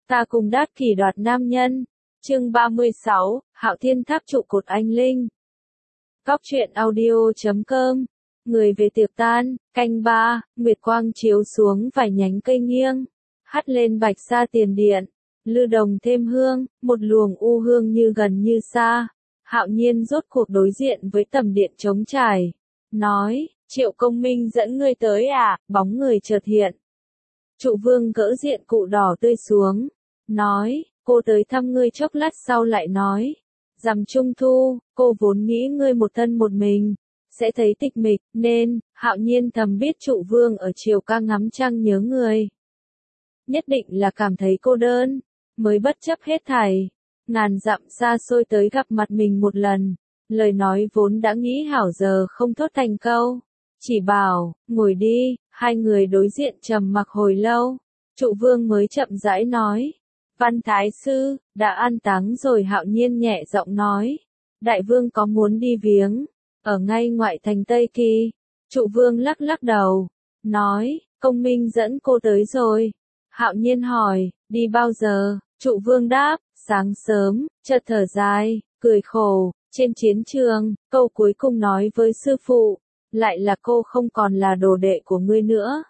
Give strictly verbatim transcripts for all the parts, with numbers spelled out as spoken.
Ta cùng đát kỷ đoạt nam nhân. Chương ba mươi sáu, Hạo Thiên Tháp trụ cột anh linh. Cóc truyện audio chấm com. Người về tiệc tan, canh ba, nguyệt quang chiếu xuống vài nhánh cây nghiêng, hắt lên bạch sa tiền điện, lư đồng thêm hương, một luồng u hương như gần như xa. Hạo Nhiên rốt cuộc đối diện với tầm điện trống trải, nói, Triệu Công Minh dẫn ngươi tới à, bóng người chợt hiện. Trụ vương gỡ diện cụ đỏ tươi xuống, nói, cô tới thăm ngươi chốc lát sau lại nói, rằm trung thu, cô vốn nghĩ ngươi một thân một mình, sẽ thấy tịch mịch, nên, Hạo Nhiên thầm biết trụ vương ở Triều Ca ngắm trăng nhớ người. Nhất định là cảm thấy cô đơn, mới bất chấp hết thảy, ngàn dặm xa xôi tới gặp mặt mình một lần, lời nói vốn đã nghĩ hảo giờ không thốt thành câu, chỉ bảo, ngồi đi, hai người đối diện trầm mặc hồi lâu, trụ vương mới chậm rãi nói, Văn Thái Sư, đã an táng rồi. Hạo Nhiên nhẹ giọng nói, đại vương có muốn đi viếng, ở ngay ngoại thành Tây Kỳ. Trụ vương lắc lắc đầu, nói, Công Minh dẫn cô tới rồi. Hạo Nhiên hỏi, đi bao giờ? Trụ vương đáp, sáng sớm. Chợt thở dài, cười khổ, trên chiến trường, câu cuối cùng nói với sư phụ, lại là cô không còn là đồ đệ của ngươi nữa.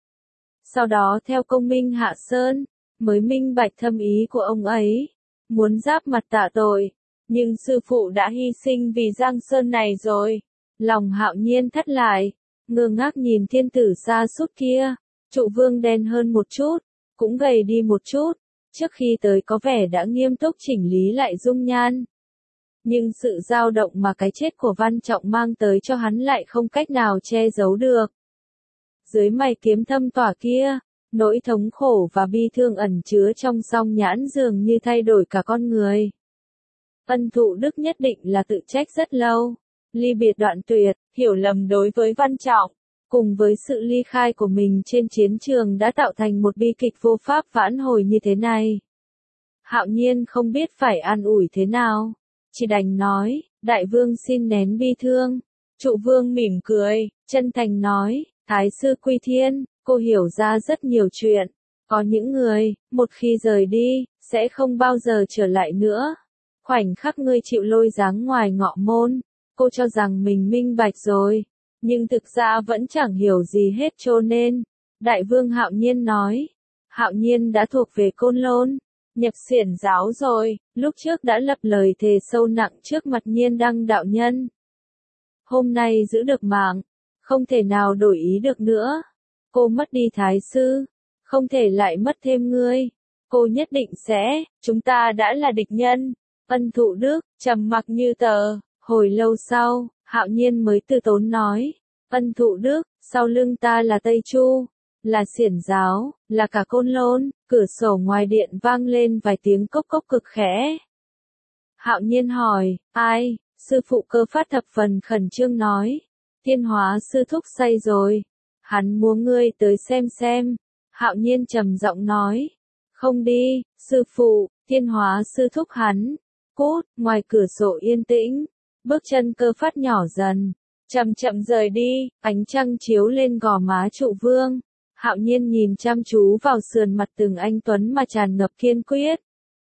Sau đó theo Công Minh hạ sơn, mới minh bạch thâm ý của ông ấy, muốn giáp mặt tạ tội, nhưng sư phụ đã hy sinh vì Giang Sơn này rồi. Lòng Hạo Nhiên thắt lại, ngơ ngác nhìn thiên tử xa sút kia, trụ vương đen hơn một chút, cũng gầy đi một chút, trước khi tới có vẻ đã nghiêm túc chỉnh lý lại dung nhan. Nhưng sự dao động mà cái chết của Văn Trọng mang tới cho hắn lại không cách nào che giấu được. Dưới mày kiếm thâm tỏa kia, nỗi thống khổ và bi thương ẩn chứa trong song nhãn dường như thay đổi cả con người. Ân Thụ Đức nhất định là tự trách rất lâu, ly biệt đoạn tuyệt, hiểu lầm đối với Văn Trọng, cùng với sự ly khai của mình trên chiến trường đã tạo thành một bi kịch vô pháp vãn hồi như thế này. Hạo Nhiên không biết phải an ủi thế nào, chỉ đành nói, đại vương xin nén bi thương. Trụ vương mỉm cười, chân thành nói, Thái sư quy thiên, cô hiểu ra rất nhiều chuyện, có những người, một khi rời đi, sẽ không bao giờ trở lại nữa. Khoảnh khắc ngươi chịu lôi giáng ngoài ngọ môn, cô cho rằng mình minh bạch rồi, nhưng thực ra vẫn chẳng hiểu gì hết cho nên. Đại vương Hạo Nhiên nói, Hạo Nhiên đã thuộc về Côn Lôn, nhập xiển giáo rồi, lúc trước đã lập lời thề sâu nặng trước mặt Nhiên Đăng đạo nhân. Hôm nay giữ được mạng, không thể nào đổi ý được nữa. Cô mất đi thái sư, không thể lại mất thêm ngươi. Cô nhất định sẽ, chúng ta đã là địch nhân. Ân Thụ Đức, trầm mặc như tờ, hồi lâu sau, Hạo Nhiên mới từ tốn nói, Ân Thụ Đức, sau lưng ta là Tây Chu, là xiển giáo, là cả Côn Lôn. Cửa sổ ngoài điện vang lên vài tiếng cốc cốc cực khẽ. Hạo Nhiên hỏi, ai? Sư phụ Cơ Phát thập phần khẩn trương nói, Thiên Hóa sư thúc say rồi, hắn muốn ngươi tới xem xem. Hạo Nhiên trầm giọng nói, không đi, sư phụ. Thiên Hóa sư thúc hắn. Cút. Ngoài cửa sổ yên tĩnh, bước chân Cơ Phát nhỏ dần, chậm chậm rời đi, ánh trăng chiếu lên gò má trụ vương. Hạo Nhiên nhìn chăm chú vào sườn mặt từng anh tuấn mà tràn ngập kiên quyết,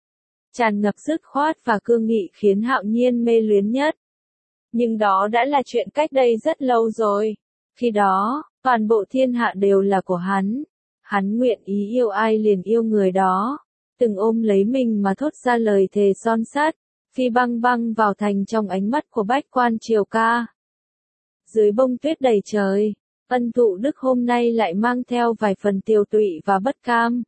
tràn ngập dứt khoát và cương nghị khiến Hạo Nhiên mê luyến nhất. Nhưng đó đã là chuyện cách đây rất lâu rồi. Khi đó, toàn bộ thiên hạ đều là của hắn. Hắn nguyện ý yêu ai liền yêu người đó. Từng ôm lấy mình mà thốt ra lời thề son sắt, phi băng băng vào thành trong ánh mắt của bách quan Triều Ca. Dưới bông tuyết đầy trời, Ân Thụ Đức hôm nay lại mang theo vài phần tiều tụy và bất cam.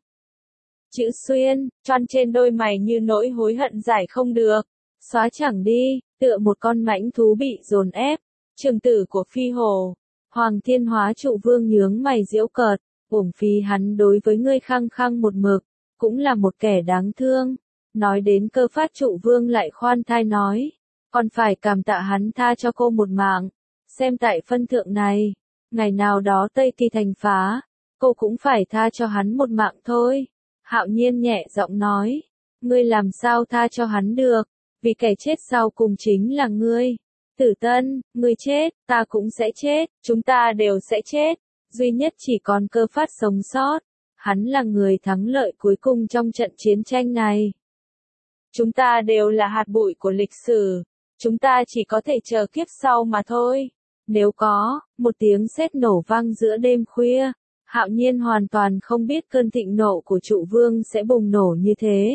Chữ xuyên, choăn trên đôi mày như nỗi hối hận giải không được, xóa chẳng đi, tựa một con mãnh thú bị dồn ép. Trường tử của Phi Hồ, Hoàng Thiên Hóa trụ vương nhướng mày giễu cợt, uổng phí hắn đối với ngươi khăng khăng một mực, cũng là một kẻ đáng thương. Nói đến Cơ Phát trụ vương lại khoan thai nói, còn phải cảm tạ hắn tha cho cô một mạng. Xem tại phân thượng này, ngày nào đó Tây Kỳ thành phá, cô cũng phải tha cho hắn một mạng thôi. Hạo Nhiên nhẹ giọng nói, ngươi làm sao tha cho hắn được, vì kẻ chết sau cùng chính là ngươi. Tử Tân, ngươi chết, ta cũng sẽ chết, chúng ta đều sẽ chết, duy nhất chỉ còn Cơ Phát sống sót. hắn là người thắng lợi cuối cùng trong trận chiến tranh này. Chúng ta đều là hạt bụi của lịch sử, chúng ta chỉ có thể chờ kiếp sau mà thôi. Nếu có, một tiếng sét nổ vang giữa đêm khuya, Hạo Nhiên hoàn toàn không biết cơn thịnh nộ của Trụ Vương sẽ bùng nổ như thế.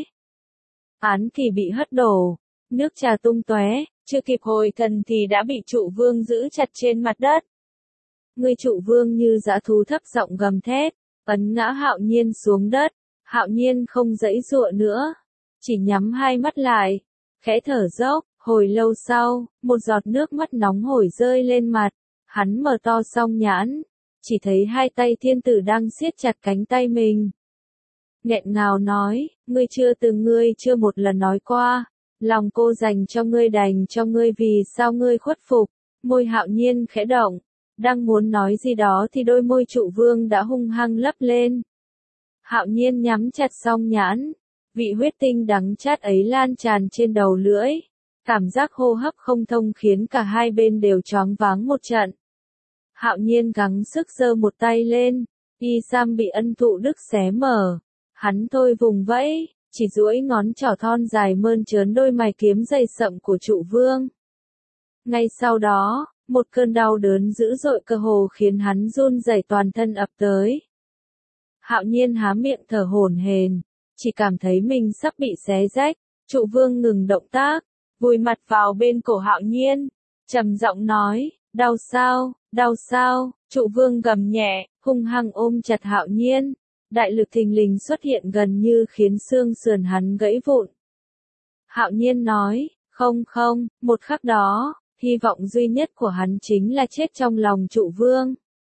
Án kỳ bị hất đổ, nước trà tung tóe, chưa kịp hồi thần thì đã bị Trụ Vương giữ chặt trên mặt đất. Người Trụ Vương như dã thú thấp giọng gầm thét, ấn ngã Hạo Nhiên xuống đất. Hạo Nhiên không giãy giụa nữa, chỉ nhắm hai mắt lại, khẽ thở dốc. Hồi lâu sau, một giọt nước mắt nóng hổi rơi lên mặt, hắn mở to song nhãn, chỉ thấy hai tay thiên tử đang siết chặt cánh tay mình. Nghẹn ngào nói, ngươi chưa từng ngươi chưa một lần nói qua, lòng cô dành cho ngươi đành cho ngươi vì sao ngươi khuất phục. Môi Hạo Nhiên khẽ động, đang muốn nói gì đó thì đôi môi Trụ Vương đã hung hăng lấp lên. Hạo Nhiên nhắm chặt song nhãn, vị huyết tinh đắng chát ấy lan tràn trên đầu lưỡi. Cảm giác hô hấp không thông khiến cả hai bên đều choáng váng một trận. Hạo Nhiên gắng sức giơ một tay lên, y sam bị Ân Thụ Đức xé mở. Hắn thôi vùng vẫy, chỉ duỗi ngón trỏ thon dài mơn trớn đôi mày kiếm dày sậm của Trụ Vương. Ngay sau đó, một cơn đau đớn dữ dội cơ hồ khiến hắn run rẩy toàn thân ập tới. Hạo Nhiên há miệng thở hổn hển, chỉ cảm thấy mình sắp bị xé rách. Trụ Vương ngừng động tác, vùi mặt vào bên cổ Hạo Nhiên, trầm giọng nói, đau sao, đau sao. Trụ Vương gầm nhẹ, hung hăng ôm chặt Hạo Nhiên, đại lực thình lình xuất hiện gần như khiến xương sườn hắn gãy vụn. Hạo Nhiên nói, không không, một khắc đó, hy vọng duy nhất của hắn chính là chết trong lòng Trụ Vương.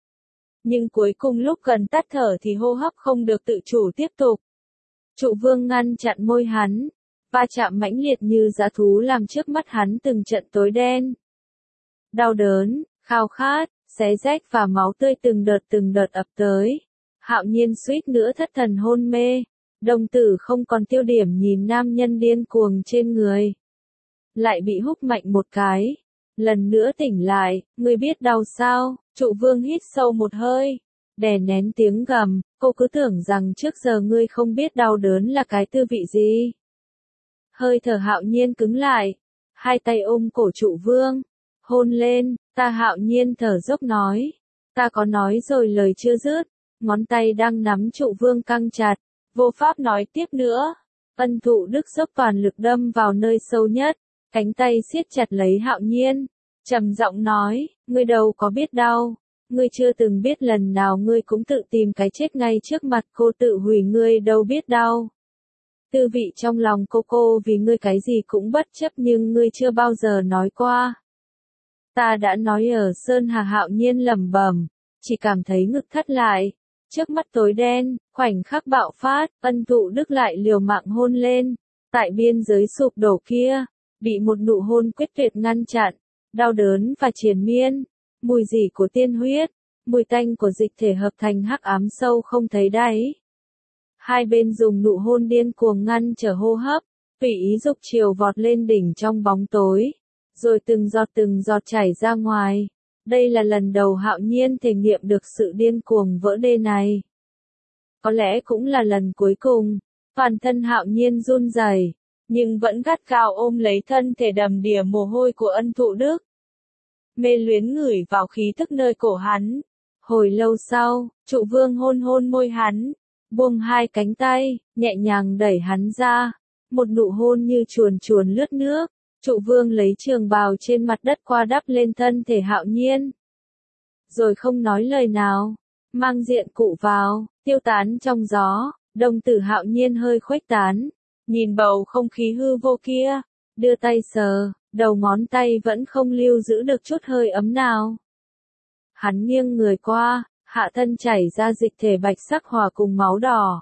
Nhưng cuối cùng lúc gần tắt thở thì hô hấp không được tự chủ tiếp tục. Trụ Vương ngăn chặn môi hắn, va chạm mãnh liệt như dã thú làm trước mắt hắn từng trận tối đen. Đau đớn, khao khát, xé rách và máu tươi từng đợt từng đợt ập tới. Hạo Nhiên suýt nữa thất thần hôn mê, đồng tử không còn tiêu điểm nhìn nam nhân điên cuồng trên người. Lại bị húc mạnh một cái. Lần nữa tỉnh lại, ngươi biết đau sao? Trụ Vương hít sâu một hơi, đè nén tiếng gầm, cô cứ tưởng rằng trước giờ ngươi không biết đau đớn là cái tư vị gì. Hơi thở Hạo Nhiên cứng lại, hai tay ôm cổ Trụ Vương, hôn lên. Ta Hạo Nhiên thở dốc nói, ta có nói rồi lời chưa dứt, ngón tay đang nắm Trụ Vương căng chặt, vô pháp nói tiếp nữa. Ân Thụ Đức dốc toàn lực đâm vào nơi sâu nhất, cánh tay siết chặt lấy Hạo Nhiên, trầm giọng nói, ngươi đâu có biết đau, ngươi chưa từng biết lần nào ngươi cũng tự tìm cái chết ngay trước mặt cô tự hủy ngươi đâu biết đau. Tư vị trong lòng cô cô vì ngươi cái gì cũng bất chấp nhưng ngươi chưa bao giờ nói qua. Ta đã nói ở Sơn Hà. Hạo Nhiên lẩm bẩm, chỉ cảm thấy ngực thắt lại, trước mắt tối đen, khoảnh khắc bạo phát, Ân Thụ Đức lại liều mạng hôn lên, tại biên giới sụp đổ kia, bị một nụ hôn quyết tuyệt ngăn chặn, đau đớn và triền miên, mùi rỉ của tiên huyết, mùi tanh của dịch thể hợp thành hắc ám sâu không thấy đáy. Hai bên dùng nụ hôn điên cuồng ngăn trở hô hấp, tùy ý dục chiều vọt lên đỉnh trong bóng tối, rồi từng giọt từng giọt chảy ra ngoài. Đây là lần đầu Hạo Nhiên thể nghiệm được sự điên cuồng vỡ đê này. Có lẽ cũng là lần cuối cùng, toàn thân Hạo Nhiên run rẩy, nhưng vẫn gắt gao ôm lấy thân thể đầm đìa mồ hôi của Ân Thụ Đức. Mê luyến ngửi vào khí tức nơi cổ hắn. Hồi lâu sau, Trụ Vương hôn hôn môi hắn, buông hai cánh tay, nhẹ nhàng đẩy hắn ra, một nụ hôn như chuồn chuồn lướt nước. Trụ Vương lấy trường bào trên mặt đất qua đắp lên thân thể Hạo Nhiên. Rồi không nói lời nào, mang diện cụ vào, tiêu tán trong gió, đồng tử Hạo Nhiên hơi khuếch tán, nhìn bầu không khí hư vô kia, đưa tay sờ, đầu ngón tay vẫn không lưu giữ được chút hơi ấm nào. Hắn nghiêng người qua, hạ thân chảy ra dịch thể bạch sắc hòa cùng máu đỏ.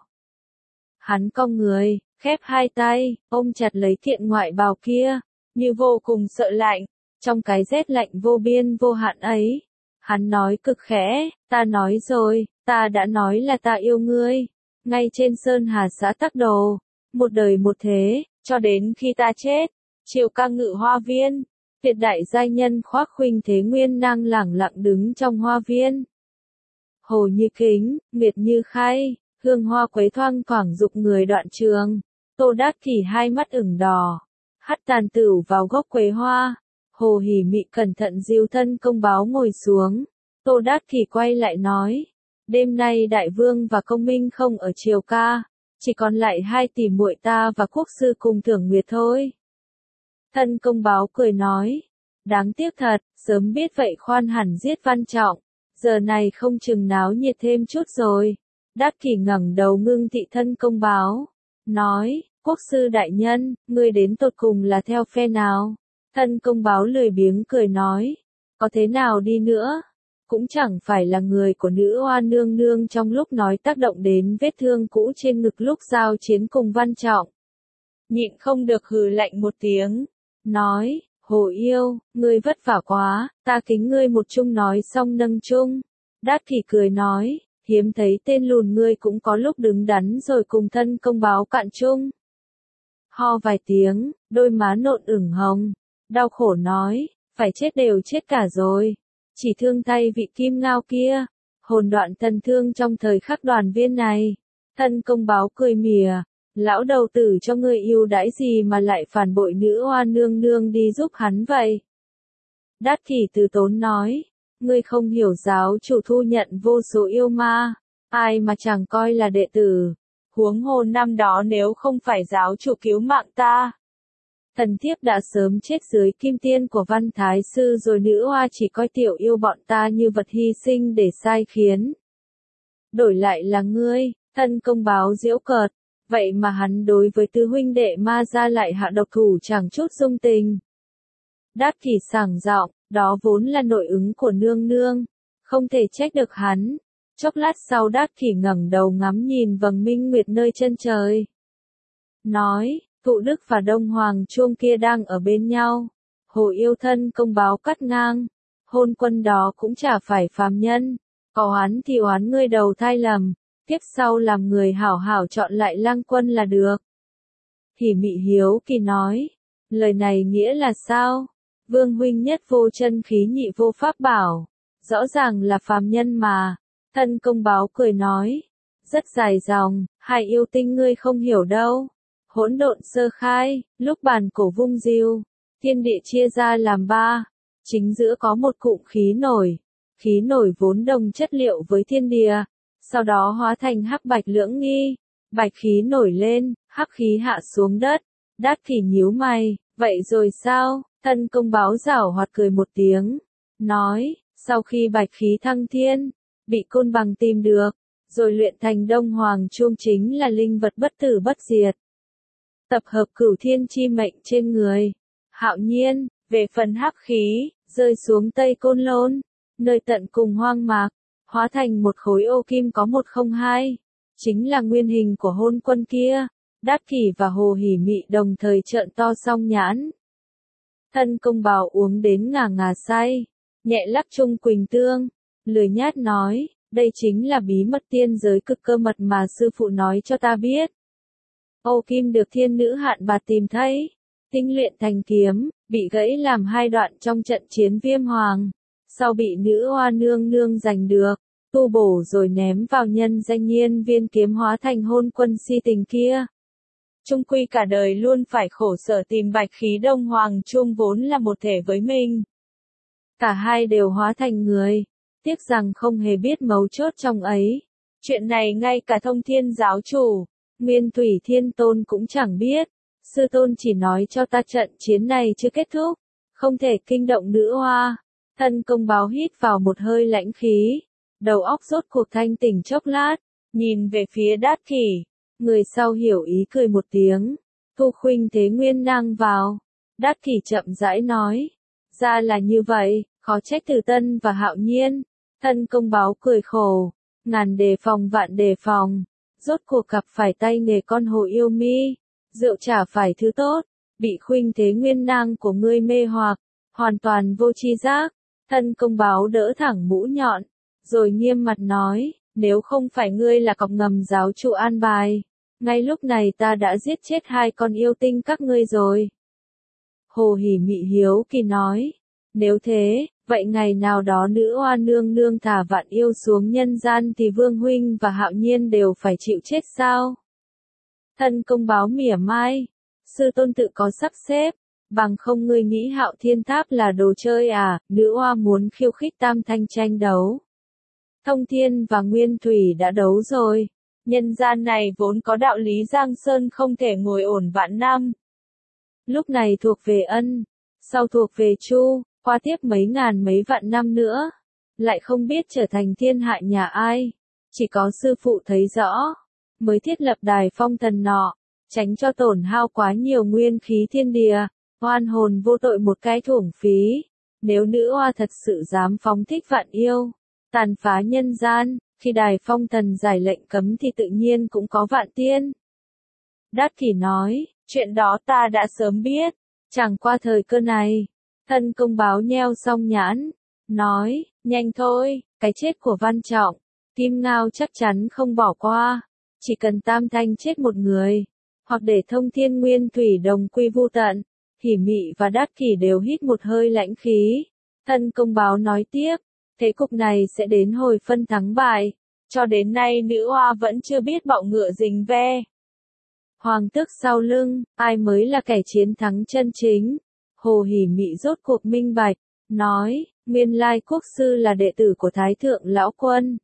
Hắn cong người, khép hai tay, ôm chặt lấy kiện ngoại bào kia, như vô cùng sợ lạnh, trong cái rét lạnh vô biên vô hạn ấy. Hắn nói cực khẽ, ta nói rồi, ta đã nói là ta yêu ngươi, ngay trên Sơn Hà xã Tắc Đồ, một đời một thế, cho đến khi ta chết. Triều ca ngự hoa viên, tuyệt đại giai nhân khoác khuynh thế nguyên năng lẳng lặng đứng trong hoa viên. Hồ như kính, nguyệt như khay, hương hoa quế thoang thoảng dục người đoạn trường. Tô Đát Kỷ hai mắt ửng đỏ, hắt tàn tửu vào gốc quế hoa. Hồ Hỉ Mị cẩn thận dìu thân công báo ngồi xuống. Tô Đát Kỷ quay lại nói, đêm nay đại vương và công minh không ở triều ca, chỉ còn lại hai tỷ muội ta và quốc sư cùng Thưởng Nguyệt thôi. Thân công báo cười nói, đáng tiếc thật, sớm biết vậy khoan hẳn giết Văn Trọng, giờ này không chừng náo nhiệt thêm chút rồi. Đát Kỷ ngẩng đầu ngưng thị thân công báo, nói, quốc sư đại nhân, ngươi đến tột cùng là theo phe nào? Thân công báo lười biếng cười nói, có thế nào đi nữa, cũng chẳng phải là người của nữ oa nương nương trong lúc nói tác động đến vết thương cũ trên ngực lúc giao chiến cùng Văn Trọng. Nhịn không được hừ lạnh một tiếng, nói, Hồ yêu, ngươi vất vả quá, ta kính ngươi một chung nói xong nâng chung. Đát Kỷ cười nói, hiếm thấy tên lùn ngươi cũng có lúc đứng đắn rồi cùng thân công báo cạn chung. Ho vài tiếng, đôi má nộn ửng hồng, đau khổ nói, phải chết đều chết cả rồi, chỉ thương thay vị Kim Ngao kia, hồn đoạn thần thương trong thời khắc đoàn viên này. Thân công báo cười mỉa, lão đầu tử cho ngươi yêu đãi gì mà lại phản bội nữ oa nương nương đi giúp hắn vậy? Đát Kỷ từ tốn nói, ngươi không hiểu giáo chủ thu nhận vô số yêu ma, ai mà chẳng coi là đệ tử, huống hồ năm đó nếu không phải giáo chủ cứu mạng ta, thần thiếp đã sớm chết dưới kim tiên của Văn Thái Sư rồi. Nữ oa chỉ coi tiểu yêu bọn ta như vật hy sinh để sai khiến. Đổi lại là ngươi, thân công báo giễu cợt, vậy mà hắn đối với tứ huynh đệ ma gia lại hạ độc thủ chẳng chút dung tình. Đát Kỷ sảng giọng, đó vốn là nội ứng của nương nương, không thể trách được hắn. Chốc lát sau Đát Kỷ ngẩng đầu ngắm nhìn vầng minh nguyệt nơi chân trời. Nói, Thụ Đức và Đông Hoàng Chuông kia đang ở bên nhau. Hồ yêu thân công báo cắt ngang, hôn quân đó cũng chả phải phàm nhân, có oán thì oán ngươi đầu thai lầm, tiếp sau làm người hảo hảo chọn lại lang quân là được. Hỉ Mị hiếu kỳ nói, lời này nghĩa là sao? Vương huynh nhất vô chân khí nhị vô pháp bảo, rõ ràng là phàm nhân mà. Thân công báo cười nói, rất dài dòng, hai yêu tinh ngươi không hiểu đâu. Hỗn độn sơ khai, lúc bàn cổ vung diêu, thiên địa chia ra làm ba, chính giữa có một cụm khí nổi, khí nổi vốn đồng chất liệu với thiên địa, sau đó hóa thành hắc bạch lưỡng nghi, bạch khí nổi lên, hắc khí hạ xuống đất. Đát Kỷ nhíu mày, vậy rồi sao? Thân công báo giảo hoạt cười một tiếng, nói, sau khi bạch khí thăng thiên, bị Côn Bằng tìm được, rồi luyện thành Đông Hoàng Chuông chính là linh vật bất tử bất diệt. Tập hợp cửu thiên chi mệnh trên người. Hạo Nhiên, về phần hắc khí, rơi xuống Tây Côn Lôn, nơi tận cùng hoang mạc, hóa thành một khối ô kim có một không hai, chính là nguyên hình của hôn quân kia. Đát Kỷ và Hồ Hỉ Mị đồng thời trợn to song nhãn. Thân công báo uống đến ngà ngà say, nhẹ lắc chung quỳnh tương, lười nhát nói, đây chính là bí mật tiên giới cực cơ mật mà sư phụ nói cho ta biết. Ô kim được thiên nữ Hạn Bạt tìm thấy, tinh luyện thành kiếm, bị gãy làm hai đoạn trong trận chiến Viêm Hoàng, sau bị nữ oa nương nương giành được, tu bổ rồi ném vào nhân danh Nhiên Viên kiếm hóa thành hôn quân si tình kia. Chung quy cả đời luôn phải khổ sở tìm bạch khí Đông Hoàng Chuông vốn là một thể với mình. Cả hai đều hóa thành người, tiếc rằng không hề biết mấu chốt trong ấy. Chuyện này ngay cả Thông Thiên giáo chủ, Nguyên Thủy Thiên Tôn cũng chẳng biết. Sư tôn chỉ nói cho ta trận chiến này chưa kết thúc, không thể kinh động nữ oa. Thân công báo hít vào một hơi lãnh khí, đầu óc rốt cuộc thanh tỉnh chốc lát, nhìn về phía Đát Kỷ. Người sau hiểu ý cười một tiếng, thu khuynh thế nguyên năng vào. Đát Kỷ chậm rãi nói, ra là như vậy, khó trách Từ Tân và Hạo Nhiên. Thân công báo cười khổ, ngàn đề phòng vạn đề phòng, rốt cuộc gặp phải tay nghề con hồ yêu mi, rượu chả phải thứ tốt, bị khuynh thế nguyên năng của ngươi mê hoặc, hoàn toàn vô tri giác. Thân công báo đỡ thẳng mũ nhọn, rồi nghiêm mặt nói, nếu không phải ngươi là cọc ngầm giáo chủ an bài, ngay lúc này ta đã giết chết hai con yêu tinh các ngươi rồi. Hồ Hỉ Mị hiếu kỳ nói, Nếu thế, vậy ngày nào đó nữ oa nương nương thả vạn yêu xuống nhân gian thì Vương huynh và Hạo Nhiên đều phải chịu chết sao? Thân công báo mỉa mai, sư tôn tự có sắp xếp, bằng không ngươi nghĩ Hạo Thiên Tháp là đồ chơi à? Nữ oa muốn khiêu khích Tam Thanh tranh đấu. Thông Thiên và Nguyên Thủy đã đấu rồi. Nhân gian này vốn có đạo lý Giang Sơn không thể ngồi ổn vạn năm. Lúc này thuộc về Ân, sau thuộc về Chu, qua tiếp mấy ngàn mấy vạn năm nữa, lại không biết trở thành thiên hạ nhà ai. Chỉ có sư phụ thấy rõ, mới thiết lập đài phong thần nọ, tránh cho tổn hao quá nhiều nguyên khí thiên địa, oan hồn vô tội một cái thủng phí. Nếu nữ oa thật sự dám phóng thích vạn yêu, tàn phá nhân gian, khi đài phong thần giải lệnh cấm thì tự nhiên cũng có vạn tiên. Đát Kỷ nói, chuyện đó ta đã sớm biết, chẳng qua thời cơ này. Thân công báo nheo song nhãn, nói, nhanh thôi, cái chết của Văn Trọng, Kim Ngao chắc chắn không bỏ qua, chỉ cần Tam Thanh chết một người, hoặc để Thông Thiên Nguyên Thủy đồng quy vu tận. Hỉ Mị và Đát Kỷ đều hít một hơi lãnh khí. Thân công báo nói tiếp, thế cục này sẽ đến hồi phân thắng bại, cho đến nay nữ oa vẫn chưa biết bọ ngựa rình ve. Hoàng tước sau lưng, ai mới là kẻ chiến thắng chân chính? Hồ Hỉ Mị rốt cuộc minh bạch, nói, nguyên lai quốc sư là đệ tử của Thái Thượng Lão Quân.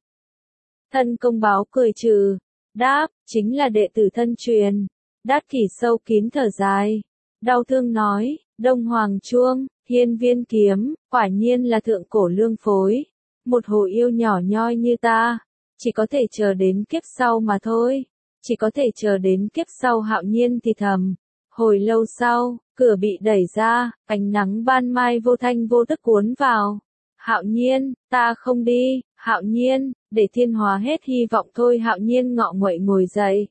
Thân công báo cười trừ, đáp, chính là đệ tử thân truyền. Đát Kỷ sâu kín thở dài, đau thương nói, Đông Hoàng Chuông, Hiên Viên Kiếm, quả nhiên là thượng cổ lương phối. Một hồ yêu nhỏ nhoi như ta, chỉ có thể chờ đến kiếp sau mà thôi. Chỉ có thể chờ đến kiếp sau. Hạo Nhiên thì thầm. Hồi lâu sau, cửa bị đẩy ra, ánh nắng ban mai vô thanh vô tức cuốn vào. Hạo Nhiên, ta không đi. Hạo Nhiên, để thiên hóa hết hy vọng thôi. Hạo Nhiên ngọ nguậy ngồi dậy.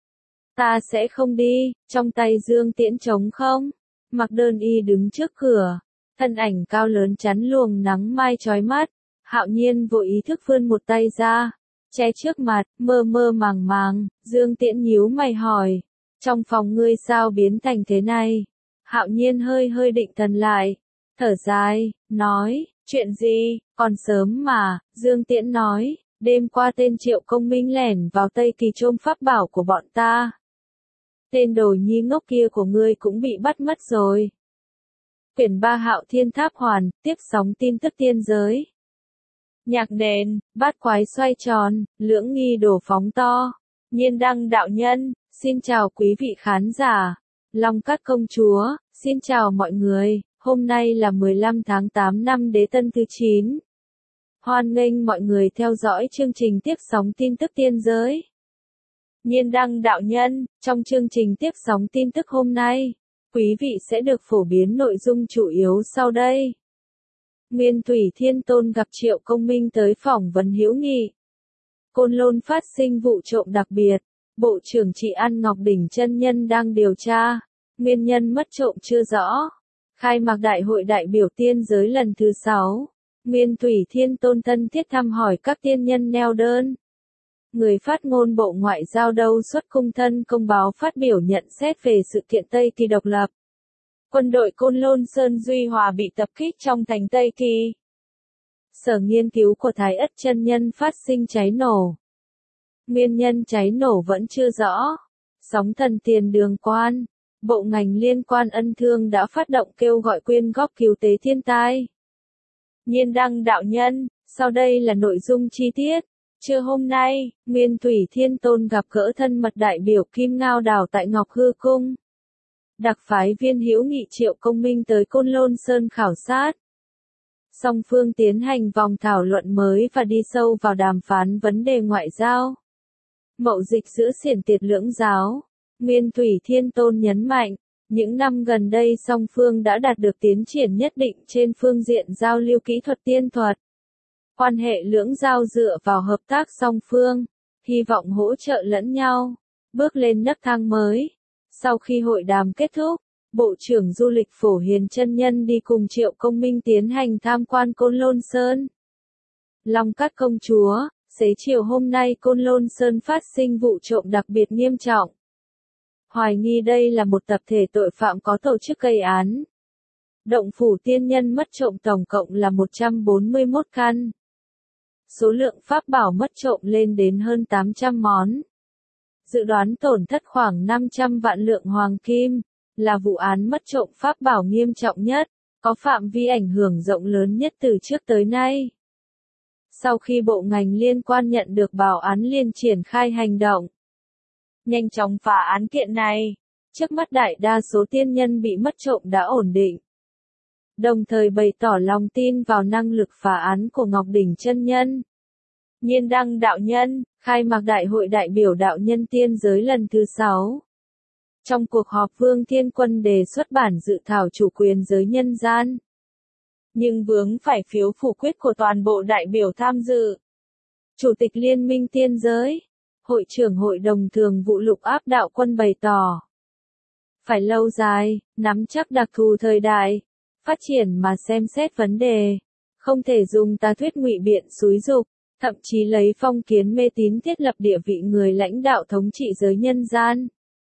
Ta sẽ không đi. Trong tay dương tiễn trống không. Mặc Đơn Y đứng trước cửa, thân ảnh cao lớn chắn luồng nắng mai chói mắt. Hạo Nhiên vội ý thức vươn một tay ra, che trước mặt, mơ mơ màng màng. Dương Tiễn nhíu mày hỏi, trong phòng ngươi sao biến thành thế này? Hạo Nhiên hơi hơi định thần lại, thở dài, nói, chuyện gì, còn sớm mà. Dương Tiễn nói, đêm qua tên Triệu Công Minh lẻn vào Tây Kỳ trộm pháp bảo của bọn ta. Tên đồ nhi ngốc kia của ngươi cũng bị bắt mất rồi. Quyển ba Hạo Thiên Tháp hoàn, tiếp sóng tin tức tiên giới. Nhạc nền, bát quái xoay tròn, lưỡng nghi đổ phóng to. Nhiên đăng đạo nhân, xin chào quý vị khán giả. Long Cát công chúa, xin chào mọi người. Hôm nay là mười lăm tháng tám năm Đế Tân thứ chín. Hoan nghênh mọi người theo dõi chương trình tiếp sóng tin tức tiên giới. Nhiên đăng đạo nhân, trong chương trình tiếp sóng tin tức hôm nay, quý vị sẽ được phổ biến nội dung chủ yếu sau đây. Nguyên Thủy Thiên Tôn gặp Triệu Công Minh tới phỏng vấn hữu nghị. Côn Lôn phát sinh vụ trộm đặc biệt, Bộ trưởng Trị An Ngọc Đỉnh chân nhân đang điều tra, nguyên nhân mất trộm chưa rõ. Khai mạc Đại hội đại biểu tiên giới lần thứ sáu, Nguyên Thủy Thiên Tôn thân thiết thăm hỏi các tiên nhân neo đơn. Người phát ngôn Bộ Ngoại giao Đâu Xuất Cung Thân Công báo phát biểu nhận xét về sự kiện Tây Kỳ độc lập. Quân đội Côn Lôn Sơn Duy Hòa bị tập kích trong thành Tây Kỳ. Sở nghiên cứu của Thái Ất chân nhân phát sinh cháy nổ. Nguyên nhân cháy nổ vẫn chưa rõ. Sóng thần tiền đường quan, bộ ngành liên quan ân thương đã phát động kêu gọi quyên góp cứu tế thiên tai. Nhiên đăng đạo nhân, sau đây là nội dung chi tiết. Trưa hôm nay, Nguyên Thủy Thiên Tôn gặp gỡ thân mật đại biểu Kim Ngao Đảo tại Ngọc Hư Cung. Đặc phái viên hữu nghị Triệu Công Minh tới Côn Lôn Sơn khảo sát. Song phương tiến hành vòng thảo luận mới và đi sâu vào đàm phán vấn đề ngoại giao. Mậu dịch giữa xiển tiệt lưỡng giáo. Nguyên Thủy Thiên Tôn nhấn mạnh, những năm gần đây song phương đã đạt được tiến triển nhất định trên phương diện giao lưu kỹ thuật tiên thuật. Quan hệ lưỡng giao dựa vào hợp tác song phương, hy vọng hỗ trợ lẫn nhau, bước lên nấc thang mới. Sau khi hội đàm kết thúc, Bộ trưởng Du lịch Phổ Hiền chân nhân đi cùng Triệu Công Minh tiến hành tham quan Côn Lôn Sơn. Long Cát công chúa, xế chiều hôm nay Côn Lôn Sơn phát sinh vụ trộm đặc biệt nghiêm trọng. Hoài nghi đây là một tập thể tội phạm có tổ chức gây án. Động phủ tiên nhân mất trộm tổng cộng là một trăm bốn mươi mốt căn. Số lượng pháp bảo mất trộm lên đến hơn tám trăm món. Dự đoán tổn thất khoảng năm trăm vạn lượng hoàng kim, là vụ án mất trộm pháp bảo nghiêm trọng nhất, có phạm vi ảnh hưởng rộng lớn nhất từ trước tới nay. Sau khi bộ ngành liên quan nhận được báo án liền triển khai hành động, nhanh chóng phá án kiện này, trước mắt đại đa số tiên nhân bị mất trộm đã ổn định. Đồng thời bày tỏ lòng tin vào năng lực phá án của Ngọc Đỉnh chân nhân. Nhiên Đăng đạo nhân, khai mạc Đại hội đại biểu đạo nhân tiên giới lần thứ sáu. Trong cuộc họp Vương Thiên Quân đề xuất bản dự thảo chủ quyền giới nhân gian, nhưng vướng phải phiếu phủ quyết của toàn bộ đại biểu tham dự. Chủ tịch Liên minh tiên giới, Hội trưởng Hội đồng Thường vụ Lục Áp Đạo Quân bày tỏ, phải lâu dài, nắm chắc đặc thù thời đại, phát triển mà xem xét vấn đề, không thể dùng tà thuyết ngụy biện xúi giục, thậm chí lấy phong kiến mê tín thiết lập địa vị người lãnh đạo thống trị giới nhân gian.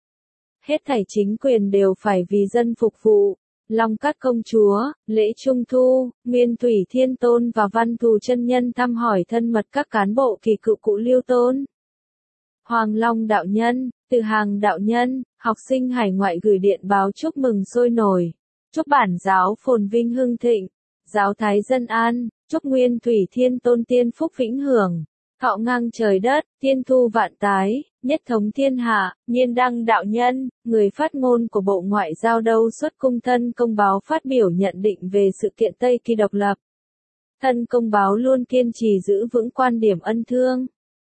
Hết thảy chính quyền đều phải vì dân phục vụ. Long Cát Công Chúa, lễ Trung Thu, Nguyên Thủy Thiên Tôn và Văn Thù chân nhân thăm hỏi thân mật các cán bộ kỳ cựu cụ Liêu Tôn. Hoàng Long đạo nhân, Từ Hàng đạo nhân, học sinh hải ngoại gửi điện báo chúc mừng sôi nổi, chúc bản giáo phồn vinh hưng thịnh, giáo thái dân an, chúc Nguyên Thủy Thiên Tôn tiên phúc vĩnh hưởng, thọ ngang trời đất, tiên thu vạn tái, nhất thống thiên hạ. Nhiên Đăng đạo nhân, người phát ngôn của Bộ Ngoại giao Đâu xuất cung Thân Công báo phát biểu nhận định về sự kiện Tây Kỳ độc lập. Thân Công báo luôn kiên trì giữ vững quan điểm ân thương,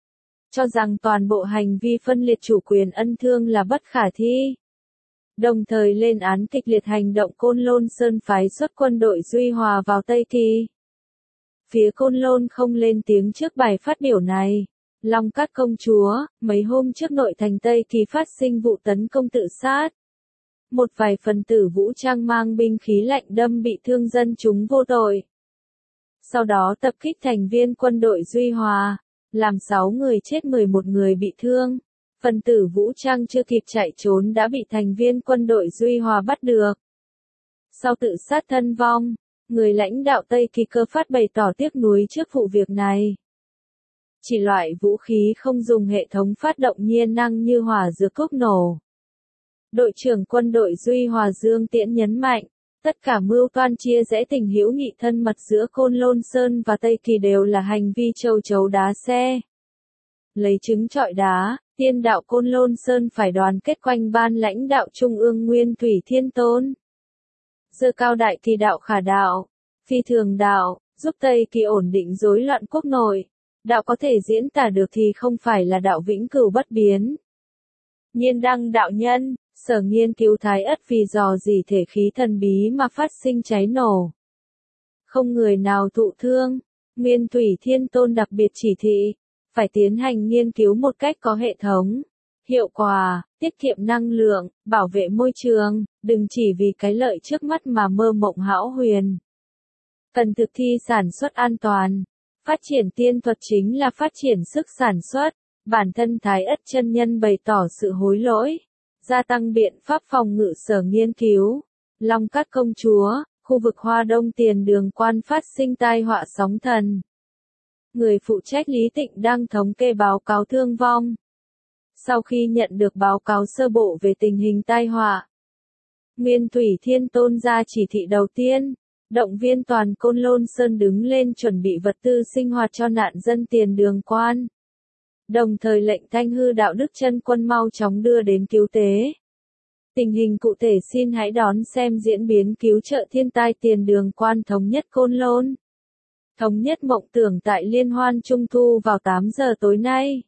cho rằng toàn bộ hành vi phân liệt chủ quyền ân thương là bất khả thi. Đồng thời lên án kịch liệt hành động Côn Lôn Sơn phái xuất quân đội Duy Hòa vào Tây Kỳ. Phía Côn Lôn không lên tiếng trước bài phát biểu này. Long Cát Công Chúa, mấy hôm trước nội thành Tây Kỳ phát sinh vụ tấn công tự sát. Một vài phần tử vũ trang mang binh khí lạnh đâm bị thương dân chúng vô tội. Sau đó tập kích thành viên quân đội Duy Hòa, làm sáu người chết mười một người bị thương. Phần tử vũ trang chưa kịp chạy trốn đã bị thành viên quân đội Duy Hòa bắt được. Sau tự sát thân vong, người lãnh đạo Tây Kỳ Cơ phát bày tỏ tiếc nuối trước vụ việc này. Chỉ loại vũ khí không dùng hệ thống phát động nhiên năng như hỏa dược cốc nổ. Đội trưởng quân đội Duy Hòa Dương Tiễn nhấn mạnh, tất cả mưu toan chia rẽ tình hữu nghị thân mật giữa Côn Lôn Sơn và Tây Kỳ đều là hành vi châu chấu đá xe. Lấy trứng trọi đá, tiên đạo Côn Lôn Sơn phải đoàn kết quanh ban lãnh đạo Trung ương Nguyên Thủy Thiên Tôn. Giơ cao đại kỳ đạo khả đạo, phi thường đạo, giúp Tây Kỳ ổn định rối loạn quốc nội. Đạo có thể diễn tả được thì không phải là đạo vĩnh cửu bất biến. Nhiên Đăng đạo nhân, sở nghiên cứu Thái Ất vì dò dỉ thể khí thần bí mà phát sinh cháy nổ. Không người nào thụ thương, Nguyên Thủy Thiên Tôn đặc biệt chỉ thị, phải tiến hành nghiên cứu một cách có hệ thống, hiệu quả, tiết kiệm năng lượng, bảo vệ môi trường, đừng chỉ vì cái lợi trước mắt mà mơ mộng hão huyền. Cần thực thi sản xuất an toàn. Phát triển tiên thuật chính là phát triển sức sản xuất. Bản thân Thái Ất chân nhân bày tỏ sự hối lỗi, gia tăng biện pháp phòng ngự sở nghiên cứu. Long Cát Công Chúa, khu vực Hoa Đông Tiền Đường Quan phát sinh tai họa sóng thần. Người phụ trách Lý Tịnh đang thống kê báo cáo thương vong. Sau khi nhận được báo cáo sơ bộ về tình hình tai họa, Nguyên Thủy Thiên Tôn ra chỉ thị đầu tiên, động viên toàn Côn Lôn Sơn đứng lên chuẩn bị vật tư sinh hoạt cho nạn dân Tiền Đường Quan. Đồng thời lệnh Thanh Hư Đạo Đức Chân Quân mau chóng đưa đến cứu tế. Tình hình cụ thể xin hãy đón xem diễn biến cứu trợ thiên tai Tiền Đường Quan thống nhất Côn Lôn. Thống nhất mộng tưởng tại Liên hoan Trung thu vào tám giờ tối nay.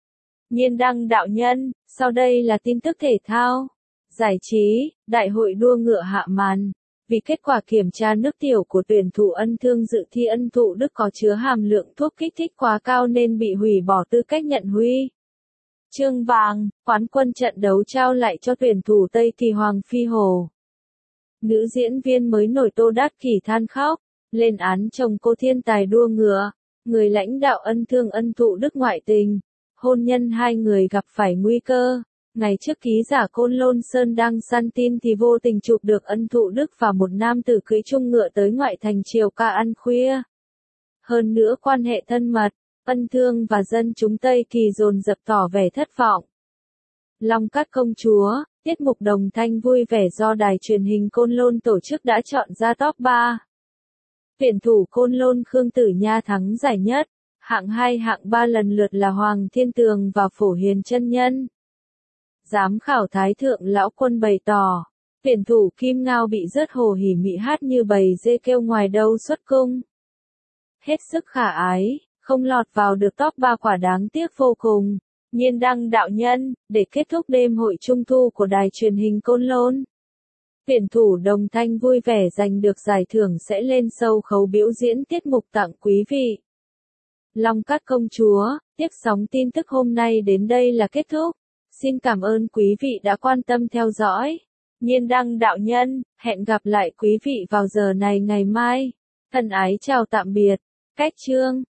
Nhiên Đăng đạo nhân, sau đây là tin tức thể thao, giải trí, đại hội đua ngựa hạ màn. Vì kết quả kiểm tra nước tiểu của tuyển thủ Ân Thương dự thi Ân Thụ Đức có chứa hàm lượng thuốc kích thích quá cao nên bị hủy bỏ tư cách nhận huy chương vàng, quán quân trận đấu trao lại cho tuyển thủ Tây Kỳ Hoàng Phi Hồ. Nữ diễn viên mới nổi Tô Đát Kỷ than khóc, lên án chồng cô thiên tài đua ngựa, người lãnh đạo Ân Thương Ân Thụ Đức ngoại tình, hôn nhân hai người gặp phải nguy cơ. Ngày trước ký giả Côn Lôn Sơn đăng săn tin thì vô tình chụp được Ân Thụ Đức và một nam tử cưỡi chung ngựa tới ngoại thành chiều ca ăn khuya. Hơn nữa quan hệ thân mật, Ân Thương và dân chúng Tây Kỳ dồn dập tỏ vẻ thất vọng. Long Cát Công Chúa, tiết mục đồng thanh vui vẻ do đài truyền hình Côn Lôn tổ chức đã chọn ra top ba. Tuyển thủ Côn Lôn Khương Tử Nha thắng giải nhất, hạng hai hạng ba lần lượt là Hoàng Thiên Tường và Phổ Hiền Chân Nhân. Giám khảo Thái Thượng Lão Quân bày tỏ, tuyển thủ Kim Ngao bị rớt hồ hỉ mị hát như bầy dê kêu ngoài đâu xuất cung. Hết sức khả ái, không lọt vào được top ba quả đáng tiếc vô cùng. Nhiên đăng đạo nhân, để kết thúc đêm hội trung thu của đài truyền hình Côn Lôn. Tuyển thủ đồng thanh vui vẻ giành được giải thưởng sẽ lên sâu khấu biểu diễn tiết mục tặng quý vị. Long Cát Công Chúa, tiếp sóng tin tức hôm nay đến đây là kết thúc. Xin cảm ơn quý vị đã quan tâm theo dõi. Nhiên đăng đạo nhân, hẹn gặp lại quý vị vào giờ này ngày mai. Thân ái chào tạm biệt. Cách chương